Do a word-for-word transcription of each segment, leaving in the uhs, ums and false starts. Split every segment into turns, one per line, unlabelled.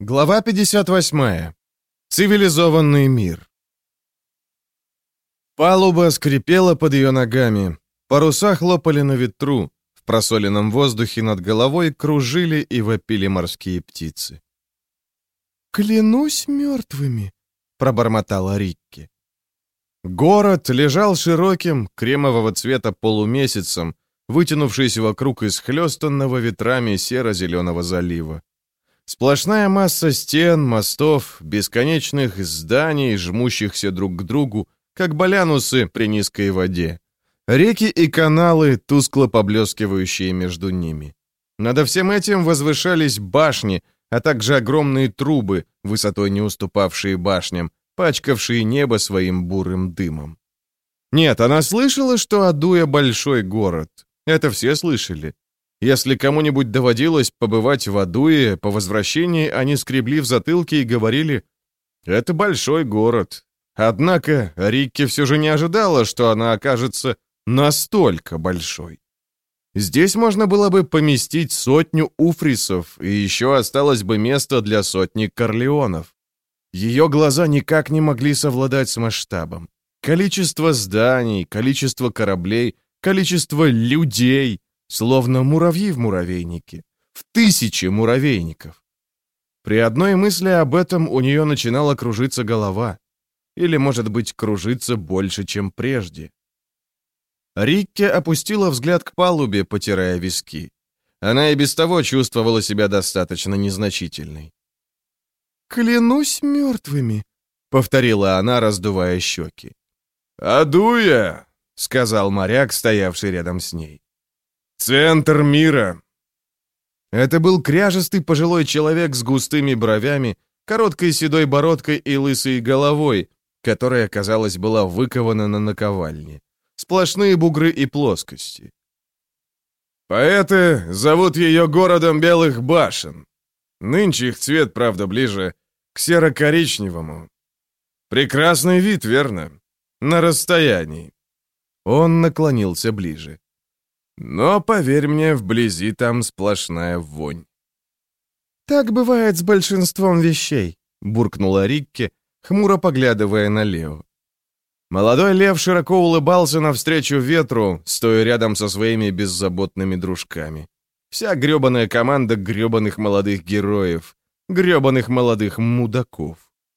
Глава пятьдесят восьмая. Цивилизованный мир. Палуба скрипела под ее ногами. Паруса хлопали на ветру. В просоленном воздухе над головой кружили и вопили морские птицы. «Клянусь мертвыми», — пробормотала Рикки. Город лежал широким, кремового цвета полумесяцем, вытянувшись вокруг исхлестанного ветрами серо-зеленого залива. Сплошная масса стен, мостов, бесконечных зданий, жмущихся друг к другу, как балянусы при низкой воде. Реки и каналы, тускло поблескивающие между ними. Над всем этим возвышались башни, а также огромные трубы, высотой не уступавшие башням, пачкавшие небо своим бурым дымом. Нет, она слышала, что Адуя большой город. Это все слышали. Если кому-нибудь доводилось побывать в Адуе, по возвращении они скребли в затылке и говорили: «Это большой город». Однако Рикки все же не ожидала, что она окажется настолько большой. Здесь можно было бы поместить сотню уфрисов, и еще осталось бы место для сотни корлеонов. Ее глаза никак не могли совладать с масштабом. Количество зданий, количество кораблей, количество людей — словно муравьи в муравейнике, в тысячи муравейников. При одной мысли об этом у нее начинала кружиться голова. Или, может быть, кружиться больше, чем прежде. Рикки опустила взгляд к палубе, потирая виски. Она и без того чувствовала себя достаточно незначительной. «Клянусь мертвыми», — повторила она, раздувая щеки. «Адуя», — сказал моряк, стоявший рядом с ней. «Центр мира!» Это был кряжестый пожилой человек с густыми бровями, короткой седой бородкой и лысой головой, которая, казалось, была выкована на наковальне. Сплошные бугры и плоскости. Поэты зовут ее городом белых башен. Нынче их цвет, правда, ближе к серо-коричневому. Прекрасный вид, верно? На расстоянии. Он наклонился ближе. Но, поверь мне, вблизи там сплошная вонь. «Так бывает с большинством вещей», — буркнула Рикки, хмуро поглядывая на Лео. Молодой лев широко улыбался навстречу ветру, стоя рядом со своими беззаботными дружками. Вся грёбаная команда грёбаных молодых героев, грёбаных молодых мудаков.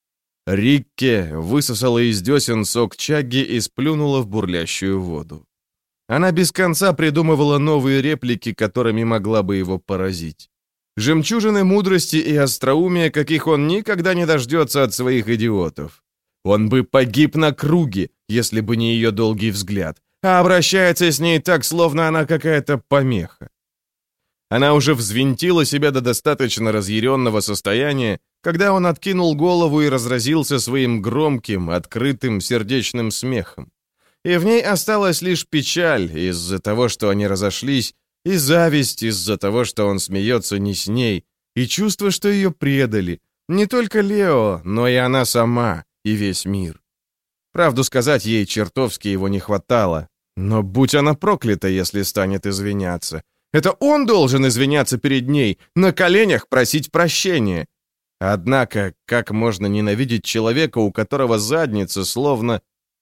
Рикки высосала из десен сок чагги и сплюнула в бурлящую воду. Она без конца придумывала новые реплики, которыми могла бы его поразить. Жемчужины мудрости и остроумия, каких он никогда не дождется от своих идиотов. Он бы погиб на круге, если бы не ее долгий взгляд, а обращается с ней так, словно она какая-то помеха. Она уже взвинтила себя до достаточно разъяренного состояния, когда он откинул голову и разразился своим громким, открытым, сердечным смехом. И в ней осталась лишь печаль из-за того, что они разошлись, и зависть из-за того, что он смеется не с ней, и чувство, что ее предали, не только Лео, но и она сама, и весь мир. Правду сказать, ей чертовски его не хватало, но будь она проклята, если станет извиняться. Это он должен извиняться перед ней, на коленях просить прощения. Однако, как можно ненавидеть человека, у которого задница словно...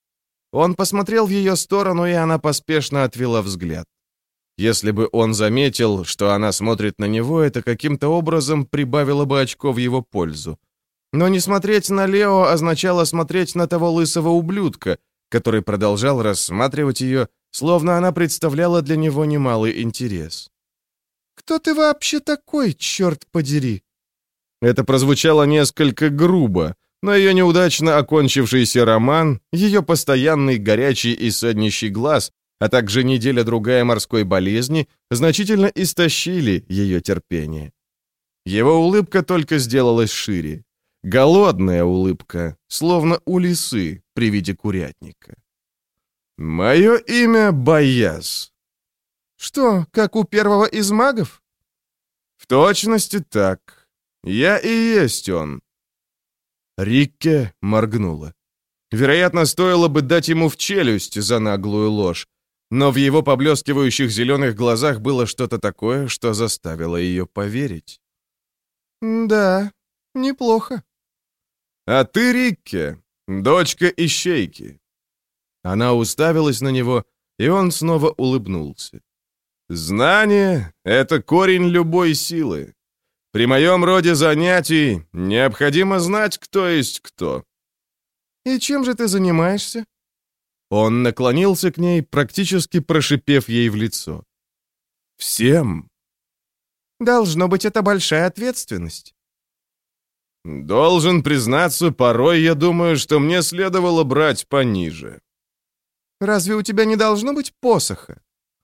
Он посмотрел в ее сторону, и она поспешно отвела взгляд. Если бы он заметил, что она смотрит на него, это каким-то образом прибавило бы очко в его пользу. Но не смотреть на Лео означало смотреть на того лысого ублюдка, который продолжал рассматривать ее, словно она представляла для него немалый интерес. «Кто ты вообще такой, черт подери?» Это прозвучало несколько грубо, но ее неудачно окончившийся роман, ее постоянный горячий и саднищий глаз, а также неделя-другая морской болезни значительно истощили ее терпение. Его улыбка только сделалась шире. Голодная улыбка, словно у лисы при виде курятника. «Мое имя Бояз». «Что, как у первого из магов?» «В точности так. Я и есть он». Рикки моргнула. Вероятно, стоило бы дать ему в челюсть за наглую ложь, но в его поблескивающих зеленых глазах было что-то такое, что заставило ее поверить. «Да,
Неплохо.
А ты, Рикке, дочка Ищейки. Она уставилась на него, и он снова улыбнулся. Знание — это корень любой силы. При моем роде занятий необходимо знать, кто есть кто.
И чем же ты занимаешься?
Он наклонился к ней, практически прошипев ей в лицо. Всем.
Должно быть, это большая ответственность.
Должен признаться, порой я думаю, что мне следовало брать пониже.
Разве у тебя не должно быть посоха?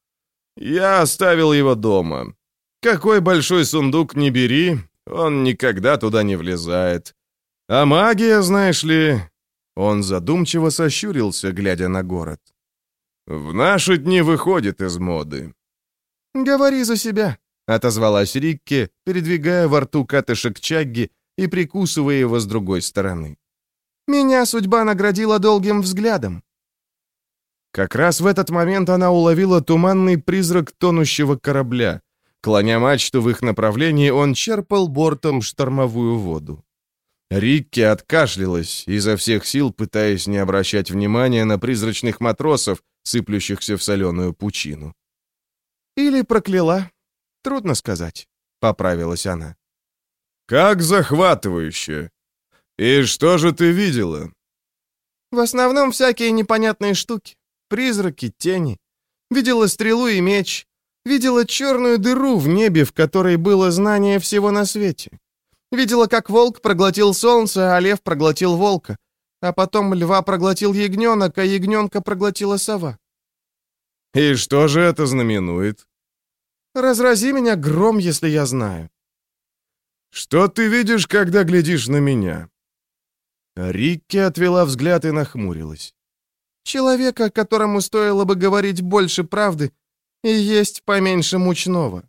Я оставил его дома. Какой большой сундук ни бери, он никогда туда не влезает. А магия, знаешь ли... Он задумчиво сощурился, глядя на город. В наши дни выходит из моды.
«Говори за себя»,
— отозвалась Рикке, передвигая во рту катышек чагги и прикусывая его с другой стороны.
«Меня судьба наградила долгим взглядом».
Как раз в этот момент она уловила туманный призрак тонущего корабля. Клоня мачту в их направлении, он черпал бортом штормовую воду. Рикки откашлялась, изо всех сил пытаясь не обращать внимания на призрачных матросов, сыплющихся в соленую пучину.
«Или прокляла. Трудно сказать», — поправилась она.
«Как захватывающе! И что же ты видела?»
«В основном всякие непонятные штуки. Призраки, тени. Видела стрелу и меч. Видела черную дыру в небе, в которой было знание всего на свете. Видела, как волк проглотил солнце, а лев проглотил волка. А потом льва проглотил ягненок, а ягненка проглотила сова».
«И что же это знаменует?»
«Разрази меня гром, если я знаю».
«Что ты видишь, когда глядишь на меня?»
Рикки отвела взгляд и нахмурилась. «Человека, которому стоило бы говорить больше правды и есть поменьше мучного».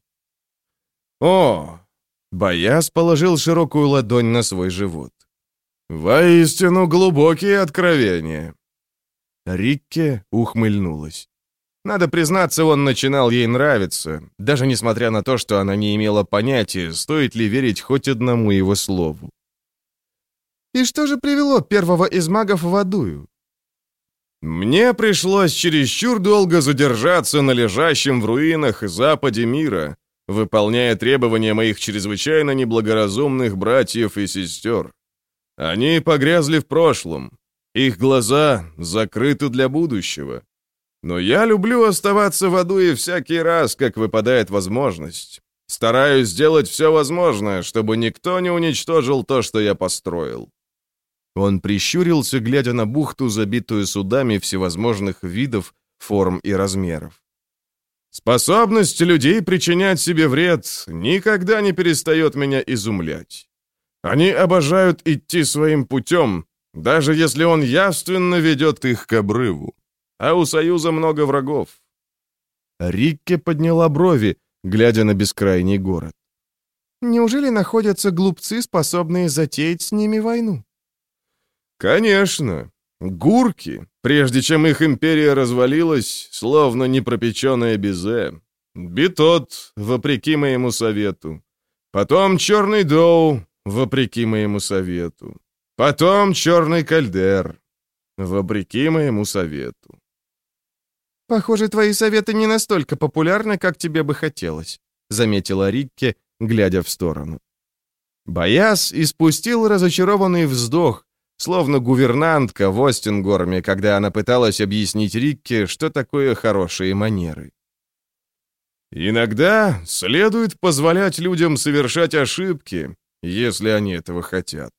«О!» — Бояз положил широкую ладонь на свой живот. «Воистину глубокие откровения». Рикке ухмыльнулась. Надо признаться, он начинал ей нравиться, даже несмотря на то, что она не имела понятия, стоит ли верить хоть одному его слову.
«И что же привело первого из магов в Адую?»
«Мне пришлось чересчур долго задержаться на лежащем в руинах западе мира, выполняя требования моих чрезвычайно неблагоразумных братьев и сестер. Они погрязли в прошлом, их глаза закрыты для будущего. Но я люблю оставаться в Адуе всякий раз, как выпадает возможность. Стараюсь сделать все возможное, чтобы никто не уничтожил то, что я построил». Он прищурился, глядя на бухту, забитую судами всевозможных видов, форм и размеров. «Способность людей причинять себе вред никогда не перестает меня изумлять. Они обожают идти своим путем, даже если он явственно ведет их к обрыву. А у Союза много врагов». Рикке подняла брови, глядя на бескрайний город.
«Неужели находятся глупцы, способные затеять с ними войну?»
«Конечно. Гурки, прежде чем их империя развалилась, словно непропеченное безе. Битот, вопреки моему совету. Потом Черный Доу, вопреки моему совету. Потом Черный Кальдер, вопреки моему совету».
«Похоже, твои советы не настолько популярны, как тебе бы хотелось», — заметила Рикке, глядя в сторону.
Бояз испустил разочарованный вздох, словно гувернантка в Остингорме, когда она пыталась объяснить Рикке, что такое хорошие манеры. «Иногда следует позволять людям совершать ошибки, если они этого хотят».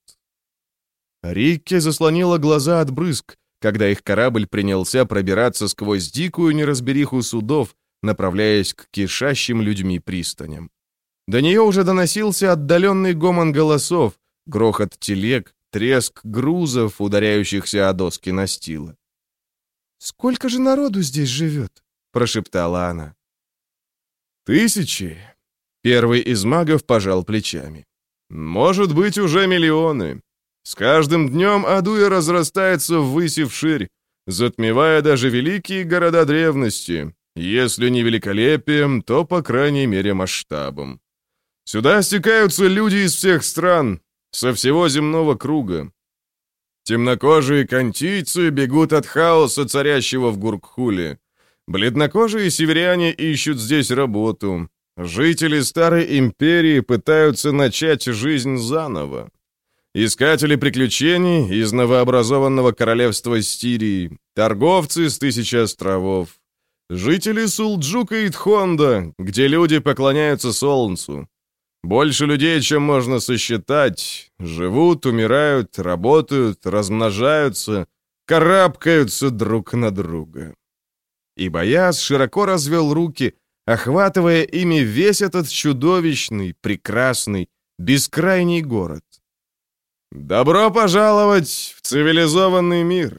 Рикке заслонила глаза от брызг, когда их корабль принялся пробираться сквозь дикую неразбериху судов, направляясь к кишащим людьми пристаням. До нее уже доносился отдаленный гомон голосов, грохот телег, треск грузов, ударяющихся о доски настила.
«Сколько же народу здесь живет?» — прошептала она.
«Тысячи». Первый из магов пожал плечами. «Может быть, уже миллионы. С каждым днем Адуя разрастается ввысь и вширь, затмевая даже великие города древности, если не великолепием, то, по крайней мере, масштабом. Сюда стекаются люди из всех стран, со всего земного круга. Темнокожие кантийцы бегут от хаоса, царящего в Гуркхуле. Бледнокожие северяне ищут здесь работу. Жители Старой Империи пытаются начать жизнь заново. Искатели приключений из новообразованного королевства Стирии, торговцы с тысячи островов, жители Сулджука и Тхонда, где люди поклоняются солнцу. Больше людей, чем можно сосчитать, живут, умирают, работают, размножаются, карабкаются друг на друга. И Бояз широко развел руки, охватывая ими весь этот чудовищный, прекрасный, бескрайний город. «Добро пожаловать в цивилизованный мир!»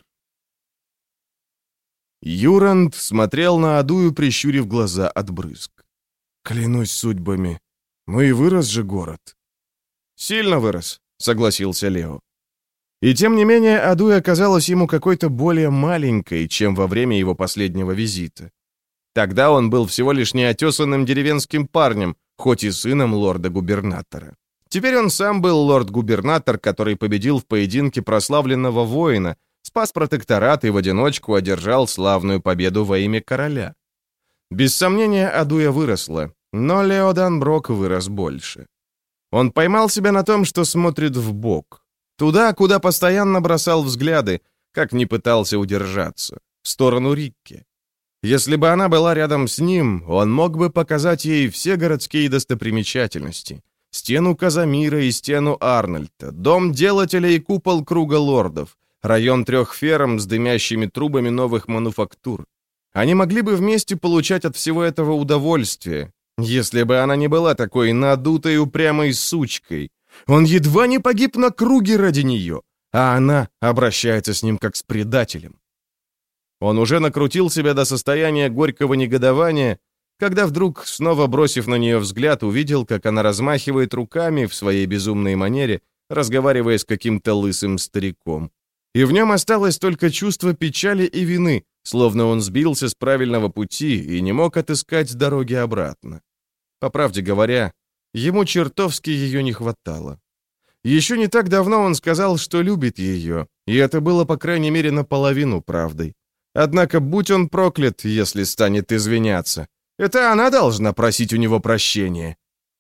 Юранд смотрел на Адую, прищурив глаза от брызг. «Клянусь судьбами, ну и вырос же город». «Сильно вырос», — согласился Лео. И тем не менее Адуя казалась ему какой-то более маленькой, чем во время его последнего визита. Тогда он был всего лишь неотесанным деревенским парнем, хоть и сыном лорда-губернатора. Теперь он сам был лорд-губернатор, который победил в поединке прославленного воина, спас протекторат и в одиночку одержал славную победу во имя короля. Без сомнения, Адуя выросла, но Лео Данброк вырос больше. Он поймал себя на том, что смотрит вбок. Туда, куда постоянно бросал взгляды, как не пытался удержаться, в сторону Рикки. Если бы она была рядом с ним, он мог бы показать ей все городские достопримечательности. Стену Казамира и стену Арнольда, дом делателя и купол Круга лордов, район трех ферм с дымящими трубами новых мануфактур. Они могли бы вместе получать от всего этого удовольствие, если бы она не была такой надутой упрямой сучкой. Он едва не погиб на круге ради нее, а она обращается с ним как с предателем. Он уже накрутил себя до состояния горького негодования, когда вдруг, снова бросив на нее взгляд, увидел, как она размахивает руками в своей безумной манере, разговаривая с каким-то лысым стариком. И в нем осталось только чувство печали и вины, словно он сбился с правильного пути и не мог отыскать дороги обратно. По правде говоря, ему чертовски ее не хватало. Еще не так давно он сказал, что любит ее, и это было, по крайней мере, наполовину правдой. Однако будь он проклят, если станет извиняться. Это она должна просить у него прощения.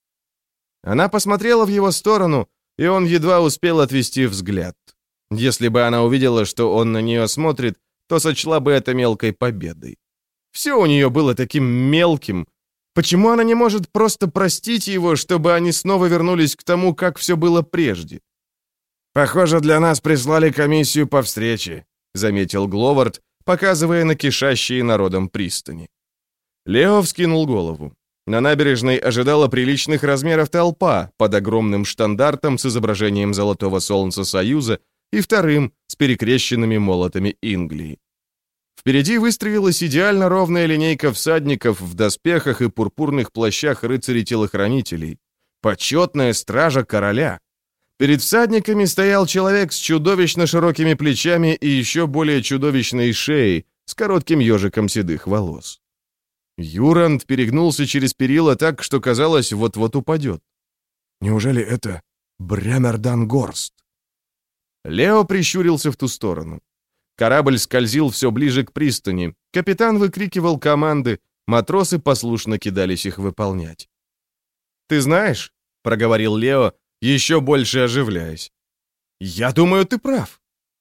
Она посмотрела в его сторону, и он едва успел отвести взгляд. Если бы она увидела, что он на нее смотрит, то сочла бы это мелкой победой. Все у нее было таким мелким. Почему она не может просто простить его, чтобы они снова вернулись к тому, как все было прежде? «Похоже, для нас прислали комиссию по встрече», — заметил Гловард, показывая на кишащие народом пристани. Лео вскинул голову. На набережной ожидала приличных размеров толпа под огромным штандартом с изображением Золотого Солнца Союза и вторым с перекрещенными молотами Инглии. Впереди выстроилась идеально ровная линейка всадников в доспехах и пурпурных плащах рыцарей-телохранителей. Почетная стража короля. Перед всадниками стоял человек с чудовищно широкими плечами и еще более чудовищной шеей, с коротким ежиком седых волос. Юранд перегнулся через перила так, что казалось, вот-вот упадет. Неужели это Бремердан Горст? Лео прищурился в ту сторону. Корабль скользил все ближе к пристани. Капитан выкрикивал команды, матросы послушно кидались их выполнять. «Ты знаешь», — проговорил Лео, еще больше оживляясь, — «я думаю, ты прав».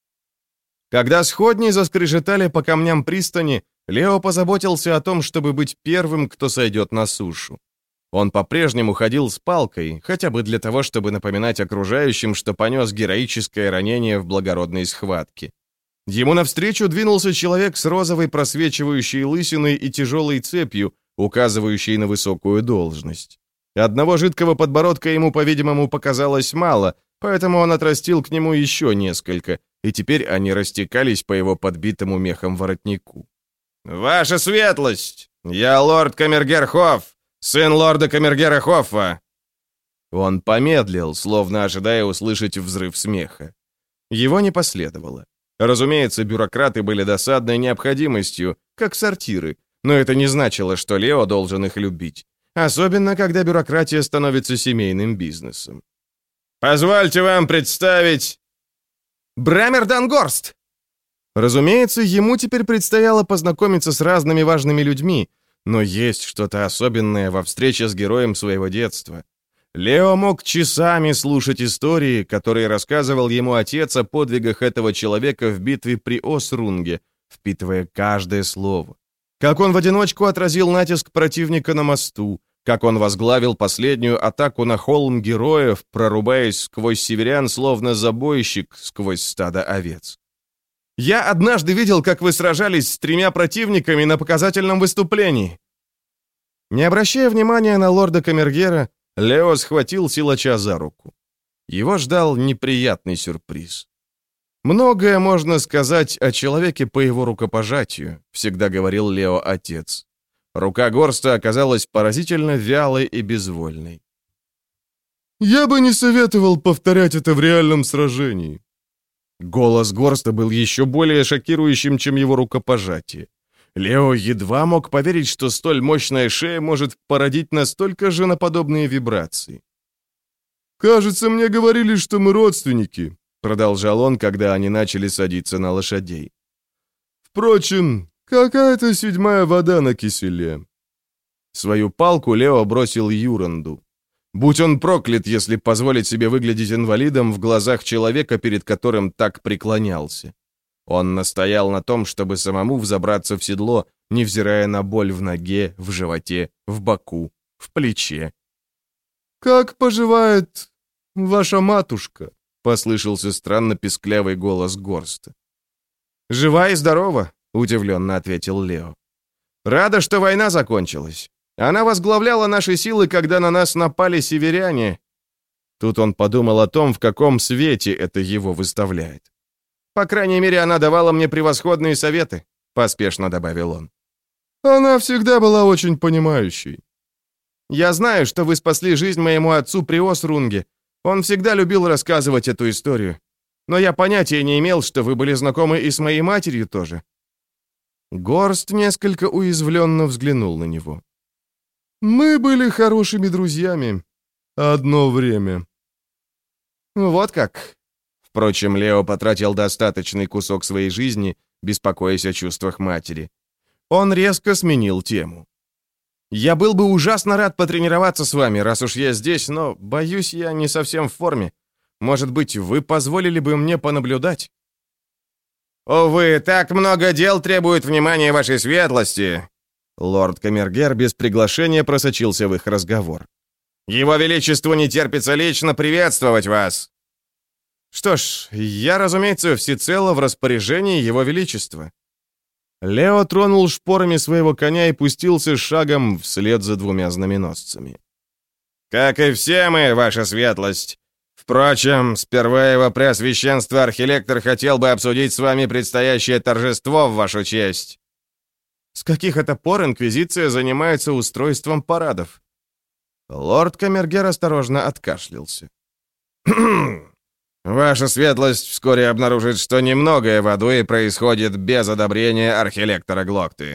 Когда сходни заскрежетали по камням пристани, Лео позаботился о том, чтобы быть первым, кто сойдет на сушу. Он по-прежнему ходил с палкой, хотя бы для того, чтобы напоминать окружающим, что понес героическое ранение в благородной схватке. Ему навстречу двинулся человек с розовой просвечивающей лысиной и тяжелой цепью, указывающей на высокую должность. Одного жидкого подбородка ему, по-видимому, показалось мало, поэтому он отрастил к нему еще несколько, и теперь они растекались по его подбитому мехом воротнику. «Ваша светлость! Я лорд Камергер-Хофф, сын лорда Камергера-Хоффа!» Он помедлил, словно ожидая услышать взрыв смеха. Его не последовало. Разумеется, бюрократы были досадной необходимостью, как сортиры, но это не значило, что Лео должен их любить, особенно когда бюрократия становится семейным бизнесом. Позвольте вам представить...»
«Брамер Дангорст!» Разумеется, ему теперь предстояло познакомиться с разными важными людьми, но есть что-то особенное во встрече с героем своего детства. Лео мог часами слушать истории, которые рассказывал ему отец о подвигах этого человека в битве при Осрунге, впитывая каждое слово. Как он в одиночку отразил натиск противника на мосту, как он возглавил последнюю атаку на холм героев, прорубаясь сквозь северян, словно забойщик сквозь стадо овец. «Я однажды видел, как вы сражались с тремя противниками на показательном выступлении». Не обращая внимания на лорда Камергера, Лео схватил силача за руку. Его ждал неприятный сюрприз. «Многое можно сказать о человеке по его рукопожатию», всегда говорил Лео отец. Рука Горста оказалась поразительно вялой и безвольной. «Я бы не советовал повторять это в реальном сражении». Голос Горста был еще более шокирующим, чем его рукопожатие. Лео едва мог поверить, что столь мощная шея может породить настолько женоподобные вибрации. «Кажется, мне говорили, что мы родственники», — продолжал он, когда они начали садиться на лошадей. «Впрочем, какая-то седьмая вода на киселе». Свою палку Лео бросил Юранду. Будь он проклят, если позволить себе выглядеть инвалидом в глазах человека, перед которым так преклонялся. Он настоял на том, чтобы самому взобраться в седло, невзирая на боль в ноге, в животе, в боку, в плече. «Как поживает ваша матушка?» — послышался странно песклявый голос Горста. «Жива и здорова», — удивленно ответил Лео. «Рада, что война закончилась. Она возглавляла наши силы, когда на нас напали северяне». Тут он подумал о том, в каком свете это его выставляет. «По крайней мере, она давала мне превосходные советы», — поспешно добавил он. «Она всегда была очень понимающей». «Я знаю, что вы спасли жизнь моему отцу при Осрунге. Он всегда любил рассказывать эту историю. Но я понятия не имел, что вы были знакомы и с моей матерью тоже». Горст несколько уязвленно взглянул на него. «Мы были хорошими друзьями. Одно время». «Вот как». Впрочем, Лео потратил достаточный кусок своей жизни, беспокоясь о чувствах матери. Он резко сменил тему. «Я был бы ужасно рад потренироваться с вами, раз уж я здесь, но, боюсь, я не совсем в форме. Может быть, вы позволили бы мне понаблюдать?» «Увы, так много дел требует внимания вашей светлости!» Лорд Камергер без приглашения просочился в их разговор. «Его Величеству не терпится лично приветствовать вас!» «Что ж, я, разумеется, всецело в распоряжении Его Величества». Лео тронул шпорами своего коня и пустился шагом вслед за двумя знаменосцами. «Как и все мы, ваша светлость. Впрочем, сперва его преосвященство архилектор хотел бы обсудить с вами предстоящее торжество в вашу честь». «С каких это пор Инквизиция занимается устройством парадов?» Лорд Камергер осторожно откашлялся. «Ваша светлость вскоре обнаружит, что немногое в Адуе происходит без одобрения архилектора Глокты».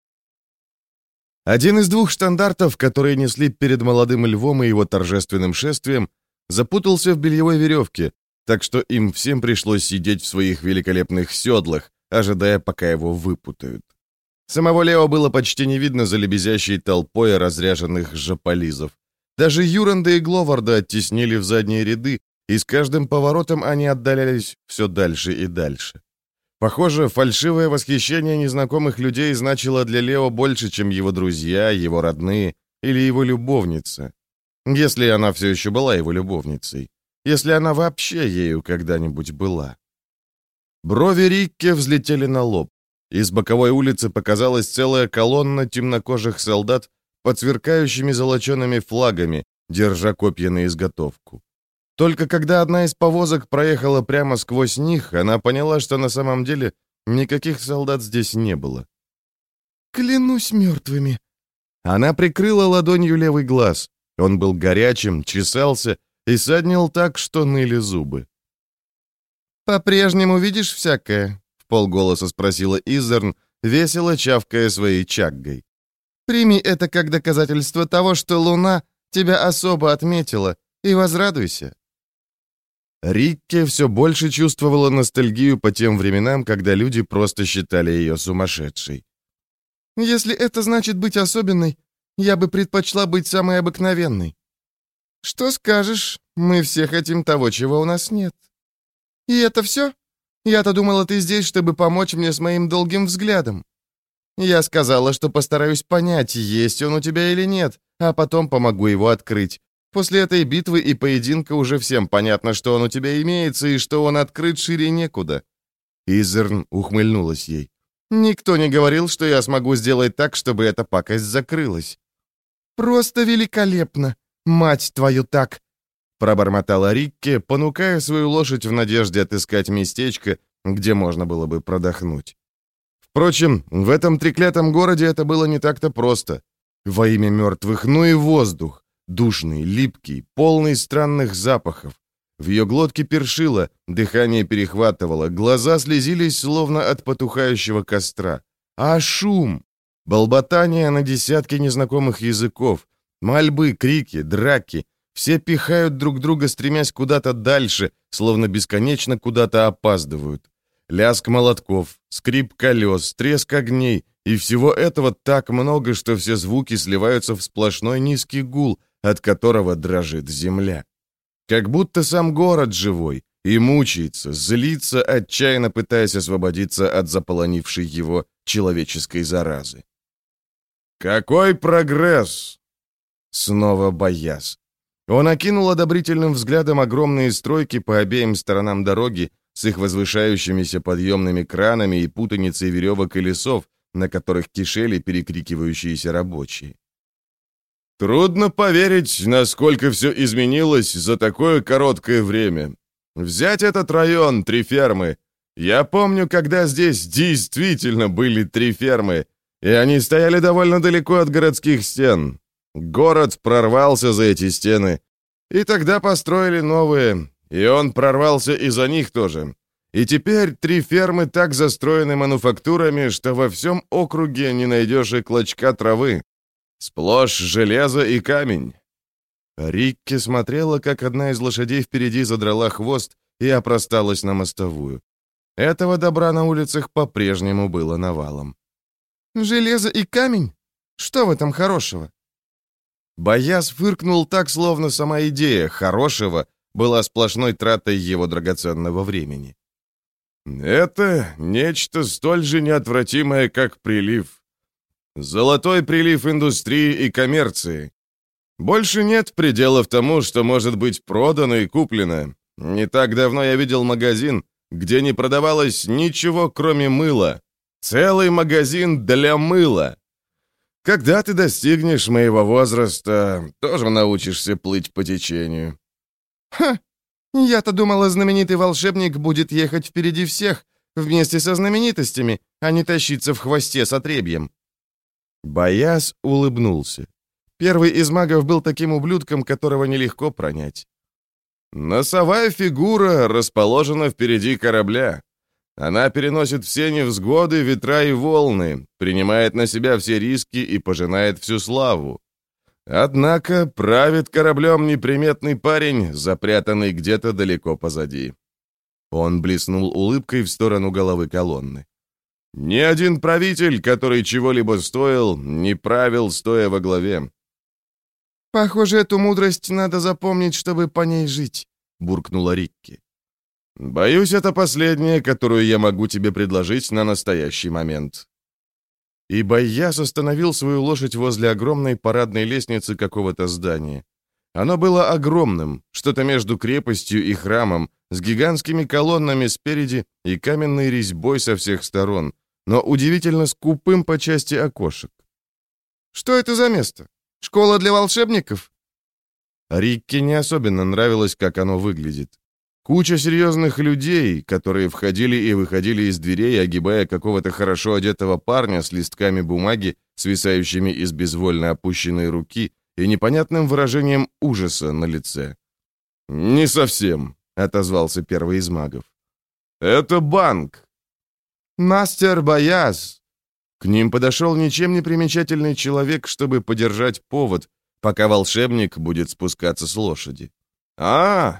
Один из двух штандартов, которые несли перед молодым львом и его торжественным шествием, запутался в бельевой веревке, так что им всем пришлось сидеть в своих великолепных седлах, ожидая, пока его выпутают. Самого Лео было почти не видно за лебезящей толпой разряженных жополизов. Даже Юранда и Гловарда оттеснили в задние ряды, и с каждым поворотом они отдалялись все дальше и дальше. Похоже, фальшивое восхищение незнакомых людей значило для Лео больше, чем его друзья, его родные или его любовница. Если она все еще была его любовницей. Если она вообще ею когда-нибудь была. Брови Рикке взлетели на лоб. Из боковой улицы показалась целая колонна темнокожих солдат под сверкающими золочеными флагами, держа копья на изготовку. Только когда одна из повозок проехала прямо сквозь них, она поняла, что на самом деле никаких солдат здесь не было. «Клянусь мертвыми!» Она прикрыла ладонью левый глаз. Он был горячим, чесался и саднил так, что ныли зубы. «По-прежнему видишь всякое?» — вполголоса спросила Изерн, весело чавкая своей чаггой. «Прими это как доказательство того, что луна тебя особо отметила, и возрадуйся».
Рикки все больше чувствовала ностальгию по тем временам, когда люди просто считали ее сумасшедшей.
«Если это значит быть особенной, я бы предпочла быть самой обыкновенной. Что скажешь, мы все хотим того, чего у нас нет. И это все? Я-то думала, ты здесь, чтобы помочь мне с моим долгим взглядом. Я сказала, что постараюсь понять, есть он у тебя или нет, а потом помогу его открыть. После этой битвы и поединка уже всем понятно, что он у тебя имеется и что он открыт шире некуда».
Изерн ухмыльнулась ей.
«Никто не говорил, что я смогу сделать так, чтобы эта пакость закрылась». «Просто великолепно! Мать твою так!»
Пробормотала Рикки, понукая свою лошадь в надежде отыскать местечко, где можно было бы продохнуть. Впрочем, в этом треклятом городе это было не так-то просто. Во имя мертвых, ну и воздух. Душный, липкий, полный странных запахов. В ее глотке першило, дыхание перехватывало, глаза слезились, словно от потухающего костра. А шум! Болботание на десятки незнакомых языков. Мольбы, крики, драки. Все пихают друг друга, стремясь куда-то дальше, словно бесконечно куда-то опаздывают. Лязг молотков, скрип колес, треск огней. И всего этого так много, что все звуки сливаются в сплошной низкий гул, от которого дрожит земля. Как будто сам город живой и мучается, злится, отчаянно пытаясь освободиться от заполонившей его человеческой заразы. «Какой прогресс!» Снова Бояз. Он окинул одобрительным взглядом огромные стройки по обеим сторонам дороги с их возвышающимися подъемными кранами и путаницей веревок и лесов, на которых кишели перекрикивающиеся рабочие. Трудно поверить, насколько все изменилось за такое короткое время. Взять этот район, три фермы. Я помню, когда здесь действительно были три фермы, и они стояли довольно далеко от городских стен. Город прорвался за эти стены, и тогда построили новые, и он прорвался и за них тоже. И теперь три фермы так застроены мануфактурами, что во всем округе не найдешь и клочка травы. Сплошь железо и камень. Рикки смотрела, как одна из лошадей впереди задрала хвост и опросталась на мостовую. Этого добра на улицах по-прежнему было навалом.
«Железо и камень? Что в этом хорошего?»
Бояз фыркнул так, словно сама идея «хорошего» была сплошной тратой его драгоценного времени. «Это нечто столь же неотвратимое, как прилив. Золотой прилив индустрии и коммерции. Больше нет пределов тому, что может быть продано и куплено. Не так давно я видел магазин, где не продавалось ничего, кроме мыла. Целый магазин для мыла. Когда ты достигнешь моего возраста, тоже научишься плыть по течению».
«Ха! Я-то думала, знаменитый волшебник будет ехать впереди всех, вместе со знаменитостями, а не тащиться в хвосте с отребьем».
Бояз улыбнулся. Первый из магов был таким ублюдком, которого нелегко пронять. Носовая фигура расположена впереди корабля. Она переносит все невзгоды, ветра и волны, принимает на себя все риски и пожинает всю славу. Однако правит кораблем неприметный парень, запрятанный где-то далеко позади. Он блеснул улыбкой в сторону головы колонны. Ни один правитель, который чего-либо стоил, не правил, стоя во главе.
«Похоже, эту мудрость надо запомнить, чтобы по ней жить», — буркнула Рикки.
«Боюсь, это последнее, которую я могу тебе предложить на настоящий момент». И Бояз остановил свою лошадь возле огромной парадной лестницы какого-то здания. Оно было огромным, что-то между крепостью и храмом, с гигантскими колоннами спереди и каменной резьбой со всех сторон, но удивительно скупым по части окошек.
«Что это за место? Школа для волшебников?»
Рикке не особенно нравилось, как оно выглядит. Куча серьезных людей, которые входили и выходили из дверей, огибая какого-то хорошо одетого парня с листками бумаги, свисающими из безвольно опущенной руки, и непонятным выражением ужаса на лице. «Не совсем», — отозвался первый из магов. «Это банк».
«Мастер Бояз!»
К ним подошел ничем не примечательный человек, чтобы подержать повод, пока волшебник будет спускаться с лошади. «А,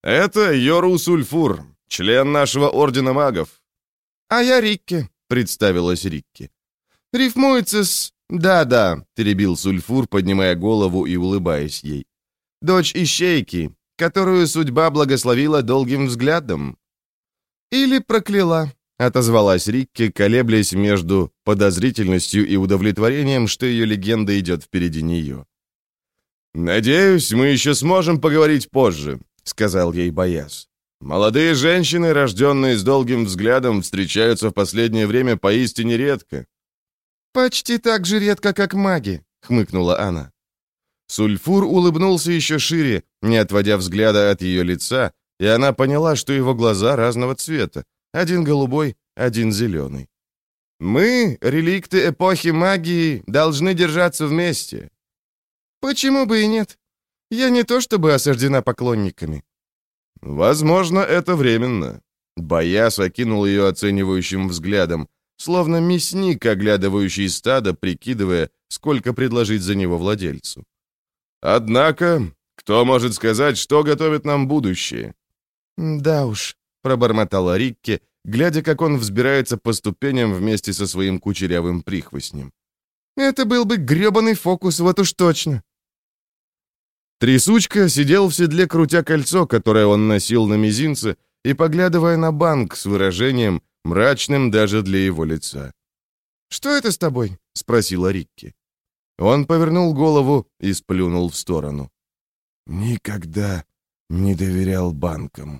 «Это Йору Сульфур, член нашего Ордена Магов».
«А я Рикки», — представилась Рикки. «Рифмуется с...» «Да-да», — перебил Сульфур, поднимая голову и улыбаясь ей. «Дочь Ищейки, которую судьба благословила долгим взглядом». «Или прокляла», — отозвалась Рикки, колеблясь между подозрительностью и удовлетворением, что ее легенда идет впереди нее.
«Надеюсь, мы еще сможем поговорить позже», — сказал ей Бояз. «Молодые женщины, рожденные с долгим взглядом, встречаются в последнее время поистине редко».
«Почти так же редко, как маги», — хмыкнула она.
Сульфур улыбнулся еще шире, не отводя взгляда от ее лица, и она поняла, что его глаза разного цвета, один голубой, один зеленый. «Мы, реликты эпохи магии, должны держаться вместе».
«Почему бы и нет? Я не то чтобы осаждена поклонниками».
«Возможно, это временно». Бояз окинул ее оценивающим взглядом, словно мясник, оглядывающий стадо, прикидывая, сколько предложить за него владельцу. «Однако, кто может сказать, что готовит нам будущее?»
«Да уж», — пробормотала Рикки, глядя, как он взбирается по ступеням вместе со своим кучерявым прихвостнем. «Это был бы грёбаный фокус, вот уж точно».
Трясучка сидел в седле, крутя кольцо, которое он носил на мизинце, и поглядывая на банк с выражением, мрачным даже для его лица.
«Что это с тобой?» — спросила Рикки.
Он повернул голову и сплюнул в сторону.
«Никогда не доверял банкам».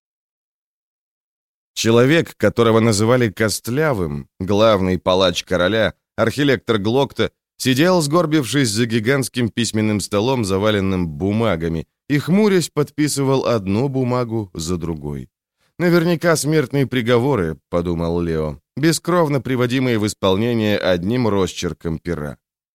Человек, которого называли Костлявым, главный палач короля, архилектор Глокта, сидел, сгорбившись за гигантским письменным столом, заваленным бумагами, и, хмурясь, подписывал одну бумагу за другой. «Наверняка смертные приговоры», — подумал Лео, бескровно приводимые в исполнение одним росчерком пера.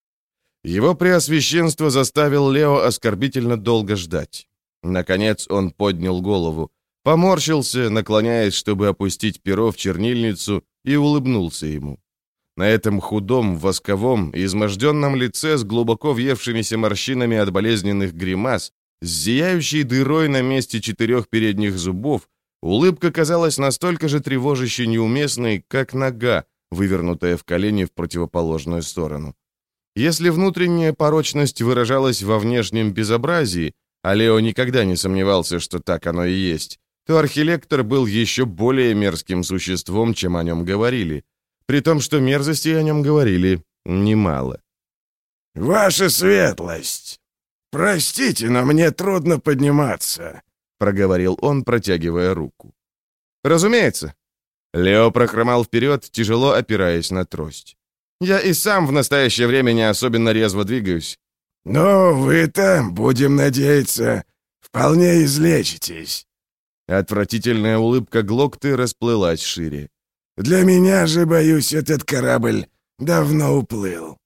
Его преосвященство заставил Лео оскорбительно долго ждать. Наконец он поднял голову, поморщился, наклоняясь, чтобы опустить перо в чернильницу, и улыбнулся ему. На этом худом, восковом, изможденном лице с глубоко въевшимися морщинами от болезненных гримас, с зияющей дырой на месте четырех передних зубов, улыбка казалась настолько же тревожащей неуместной, как нога, вывернутая в колени в противоположную сторону. Если внутренняя порочность выражалась во внешнем безобразии, а Лео никогда не сомневался, что так оно и есть, то архилектор был еще более мерзким существом, чем о нем говорили, при том, что мерзостей о нем говорили немало.
«Ваша светлость! Простите, но мне трудно подниматься», — проговорил он, протягивая руку.
«Разумеется». Лео прохромал вперед, тяжело опираясь на трость. «Я и сам в настоящее время не особенно резво двигаюсь».
«Но вы-то, будем надеяться, вполне излечитесь».
Отвратительная улыбка Глокты расплылась шире.
«Для меня же, боюсь, этот корабль давно уплыл».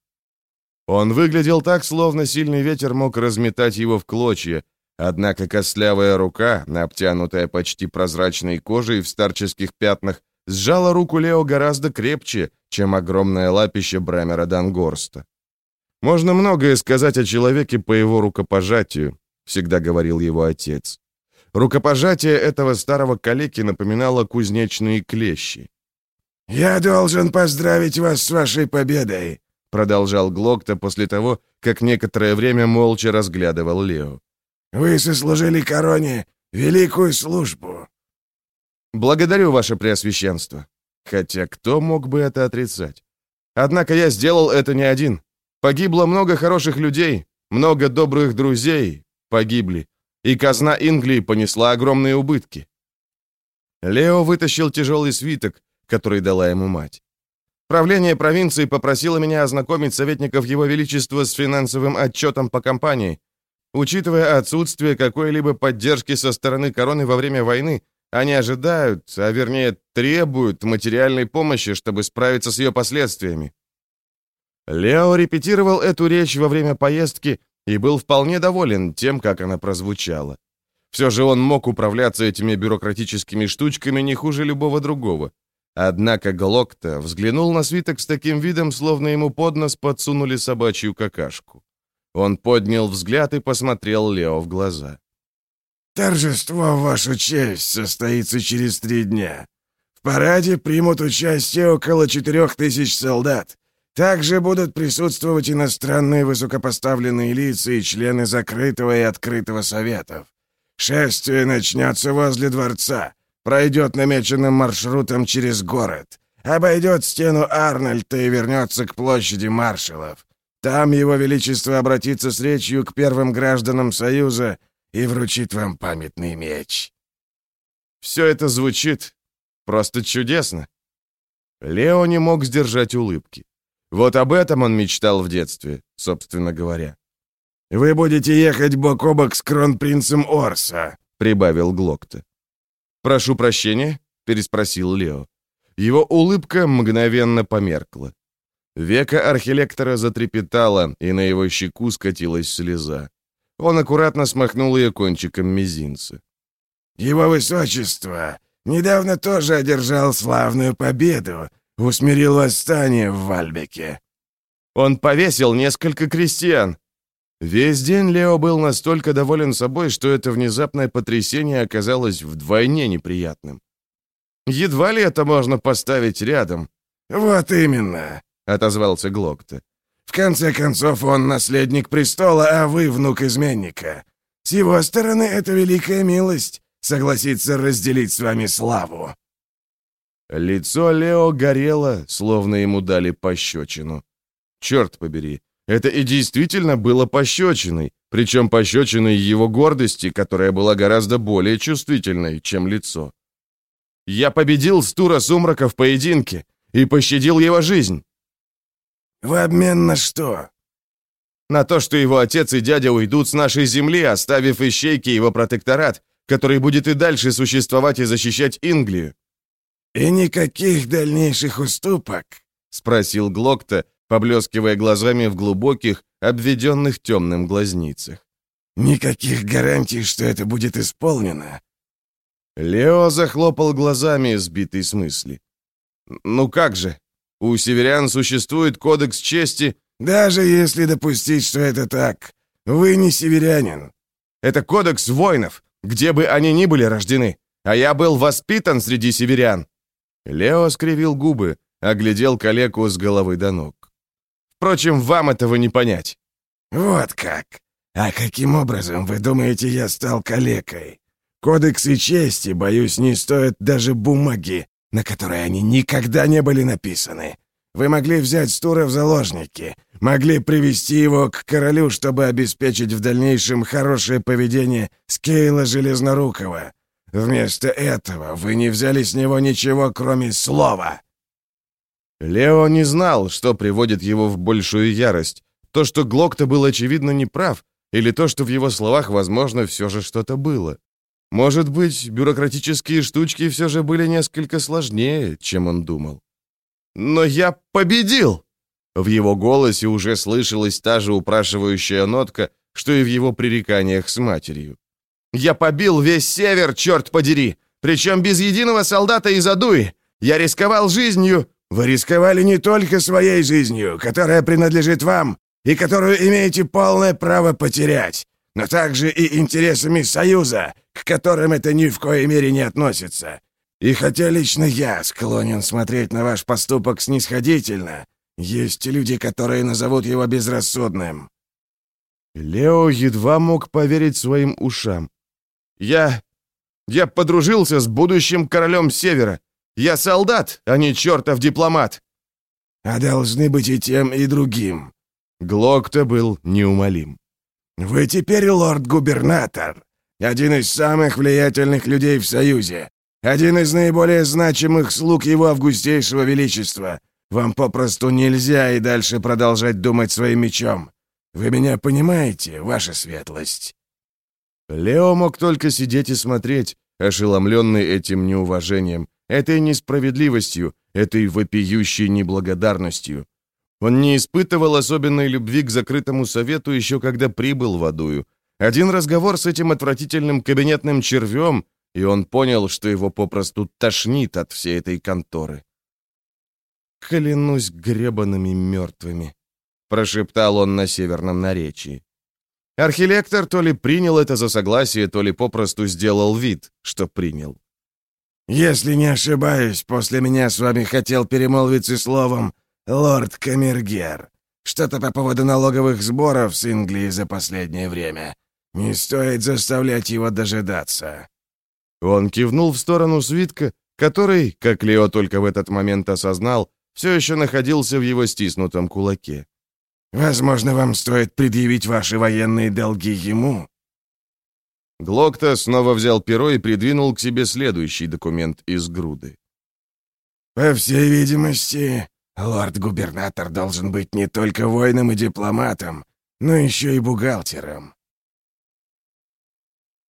Он выглядел так, словно сильный ветер мог разметать его в клочья, однако костлявая рука, обтянутая почти прозрачной кожей в старческих пятнах, сжала руку Лео гораздо крепче, чем огромное лапище Брамера Дангорста. «Можно многое сказать о человеке по его рукопожатию», — всегда говорил его отец. Рукопожатие этого старого калеки напоминало кузнечные клещи.
«Я должен поздравить вас с вашей победой», — продолжал Глокта после того, как некоторое время молча разглядывал Лео. «Вы сослужили короне великую службу».
«Благодарю, ваше преосвященство». Хотя кто мог бы это отрицать? Однако я сделал это не один. Погибло много хороших людей, много добрых друзей погибли, и казна Инглии понесла огромные убытки. Лео вытащил тяжелый свиток, который дала ему мать. Правление провинции попросило меня ознакомить советников Его Величества с финансовым отчетом по кампании. Учитывая отсутствие какой-либо поддержки со стороны короны во время войны, они ожидают, а вернее требуют материальной помощи, чтобы справиться с ее последствиями. Лео репетировал эту речь во время поездки и был вполне доволен тем, как она прозвучала. Все же он мог управляться этими бюрократическими штучками не хуже любого другого. Однако Глокта взглянул на свиток с таким видом, словно ему под нос подсунули собачью какашку. Он поднял взгляд и посмотрел Лео в глаза.
Торжество в вашу честь состоится через три дня. В параде примут участие около четырех тысяч солдат. Также будут присутствовать иностранные высокопоставленные лица и члены закрытого и открытого советов. Шествие начнется возле дворца, пройдет намеченным маршрутом через город, обойдет стену Арнольда и вернется к площади маршалов. Там его величество обратится с речью к первым гражданам Союза и вручит вам памятный меч».
Все это звучит просто чудесно. Лео не мог сдержать улыбки. Вот об этом он мечтал в детстве, собственно говоря.
«Вы будете ехать бок о бок с кронпринцем Орса», — прибавил Глокта.
«Прошу прощения?» — переспросил Лео. Его улыбка мгновенно померкла. Века архилектора затрепетало, и на его щеку скатилась слеза. Он аккуратно смахнул ее кончиком мизинца.
«Его высочество недавно тоже одержал славную победу, усмирил восстание в Вальбеке».
«Он повесил несколько крестьян». Весь день Лео был настолько доволен собой, что это внезапное потрясение оказалось вдвойне неприятным. Едва ли это можно поставить рядом.
«Вот именно», — отозвался Глокта. «В конце концов, он наследник престола, а вы внук изменника. С его стороны, это великая милость — согласиться разделить с вами славу».
Лицо Лео горело, словно ему дали пощечину. Черт побери, это и действительно было пощечиной, причем пощечиной его гордости, которая была гораздо более чувствительной, чем лицо. «Я победил Стура Сумрака в поединке и пощадил его жизнь».
«В обмен на что?»
«На то, что его отец и дядя уйдут с нашей земли, оставив ищейке его протекторат, который будет и дальше существовать и защищать Инглию».
«И никаких дальнейших уступок?» — спросил
Глокта, поблескивая глазами в глубоких, обведенных темным глазницах.
«Никаких гарантий, что это будет исполнено?»
Лео захлопал глазами, сбитый с мысли. «Ну как же? У северян существует кодекс чести...»
«Даже если допустить, что это так, вы не северянин».
«Это кодекс воинов, где бы они ни были рождены, а я был воспитан среди северян». Лео скривил губы, оглядел калеку с головы до ног. «Впрочем, вам этого не понять».
«Вот как? А каким образом, вы думаете, я стал калекой? Кодексы чести, боюсь, не стоят даже бумаги, на которой они никогда не были написаны. Вы могли взять Стура в заложники, могли привести его к королю, чтобы обеспечить в дальнейшем хорошее поведение Скейла Железнорукого. Вместо этого вы не взяли с него ничего, кроме слова».
Лео не знал, что приводит его в большую ярость. То, что Глокта был очевидно неправ, или то, что в его словах, возможно, все же что-то было. Может быть, бюрократические штучки все же были несколько сложнее, чем он думал. «Но я победил!» В его голосе уже слышалась та же упрашивающая нотка, что и в его пререканиях с матерью. «Я побил весь север, черт подери! Причем без единого солдата из Адуи! Я рисковал жизнью!»
«Вы рисковали не только своей жизнью, которая принадлежит вам, и которую имеете полное право потерять, но также и интересами Союза, к которым это ни в коей мере не относится. И хотя лично я склонен смотреть на ваш поступок снисходительно, есть люди, которые назовут его безрассудным».
Лео едва мог поверить своим ушам. «Я... я подружился с будущим королем Севера. Я солдат, а не чертов дипломат».
«А должны быть и тем, и другим».
Глокта был неумолим.
«Вы теперь лорд-губернатор, один из самых влиятельных людей в Союзе, один из наиболее значимых слуг его августейшего величества. Вам попросту нельзя и дальше продолжать думать своим мечом. Вы меня понимаете, ваша светлость?»
Лео мог только сидеть и смотреть, ошеломленный этим неуважением, этой несправедливостью, этой вопиющей неблагодарностью. Он не испытывал особенной любви к закрытому совету еще когда прибыл в Адую. Один разговор с этим отвратительным кабинетным червем, и он понял, что его попросту тошнит от всей этой конторы. «Клянусь гребаными мертвыми», — прошептал он на северном наречии. Архилектор то ли принял это за согласие, то ли попросту сделал вид, что принял.
«Если не ошибаюсь, после меня с вами хотел перемолвиться словом лорд Камергер. Что-то по поводу налоговых сборов с Инглии за последнее время. Не стоит заставлять его дожидаться».
Он кивнул в сторону свитка, который, как Лео только в этот момент осознал, все еще находился в его стиснутом кулаке.
«Возможно, вам стоит предъявить ваши военные долги ему».
Глокта снова взял перо и придвинул к себе следующий документ из груды.
«По всей видимости, лорд-губернатор должен быть не только воином и дипломатом, но еще и бухгалтером».